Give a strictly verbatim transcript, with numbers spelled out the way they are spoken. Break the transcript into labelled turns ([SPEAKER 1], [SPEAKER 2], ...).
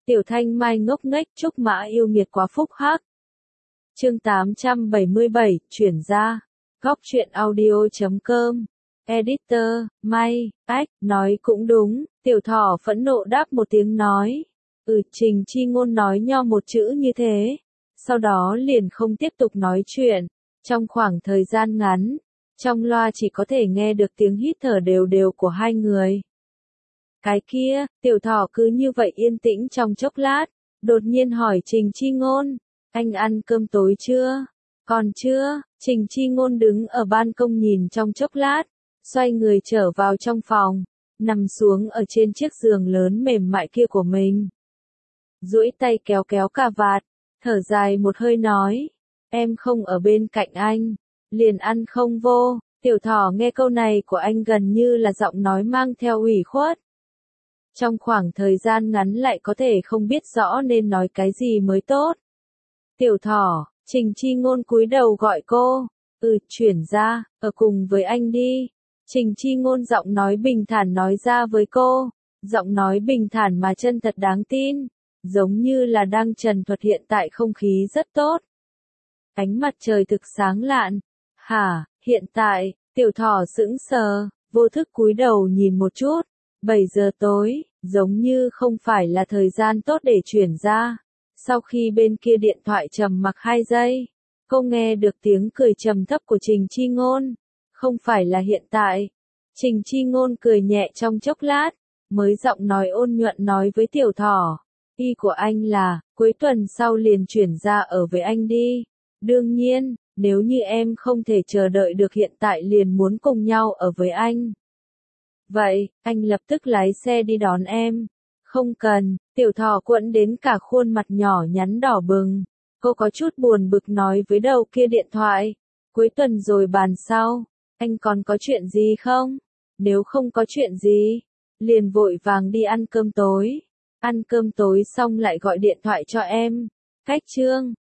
[SPEAKER 1] Tiểu Thanh Mai ngốc nghếch chúc Mã yêu nghiệt quá phúc hắc. Chương tám trăm bảy mươi bảy, chuyển ra. Góc truyện audio chấm com. Editor, May, ách, nói cũng đúng, Tiểu Thỏ phẫn nộ đáp một tiếng nói. Ừ, Trình Chi Ngôn nói nho một chữ như thế. Sau đó liền không tiếp tục nói chuyện. Trong khoảng thời gian ngắn, trong loa chỉ có thể nghe được tiếng hít thở đều đều của hai người. Cái kia, Tiểu Thỏ cứ như vậy yên tĩnh trong chốc lát, đột nhiên hỏi Trình Chi Ngôn, anh ăn cơm tối chưa? Còn chưa, Trình Chi Ngôn đứng ở ban công nhìn trong chốc lát, xoay người trở vào trong phòng, nằm xuống ở trên chiếc giường lớn mềm mại kia của mình. Duỗi tay kéo kéo cà vạt, thở dài một hơi nói, em không ở bên cạnh anh, liền ăn không vô. Tiểu Thỏ nghe câu này của anh gần như là giọng nói mang theo ủy khuất. Trong khoảng thời gian ngắn lại có thể không biết rõ nên nói cái gì mới tốt. Tiểu Thỏ, Trình Chi Ngôn cúi đầu gọi cô, ừ, chuyển ra, ở cùng với anh đi. Trình Chi Ngôn giọng nói bình thản nói ra với cô, giọng nói bình thản mà chân thật đáng tin, giống như là đang trần thuật hiện tại không khí rất tốt. Ánh mặt trời thực sáng lạn. Hả, hiện tại, Tiểu Thỏ sững sờ, vô thức cúi đầu nhìn một chút. bảy giờ tối, giống như không phải là thời gian tốt để chuyển ra. Sau khi bên kia điện thoại trầm mặc hai giây, cô nghe được tiếng cười trầm thấp của Trình Chi Ngôn. Không phải là hiện tại. Trình Chi Ngôn cười nhẹ trong chốc lát, mới giọng nói ôn nhuận nói với Tiểu Thỏ. Ý của anh là, cuối tuần sau liền chuyển ra ở với anh đi. Đương nhiên, nếu như em không thể chờ đợi được hiện tại liền muốn cùng nhau ở với anh. Vậy, anh lập tức lái xe đi đón em. Không cần, Tiểu Thỏ quẫn đến cả khuôn mặt nhỏ nhắn đỏ bừng. Cô có chút buồn bực nói với đầu kia điện thoại. Cuối tuần rồi bàn sau, anh còn có chuyện gì không? Nếu không có chuyện gì, liền vội vàng đi ăn cơm tối. Ăn cơm tối xong lại gọi điện thoại cho em. Cách chương.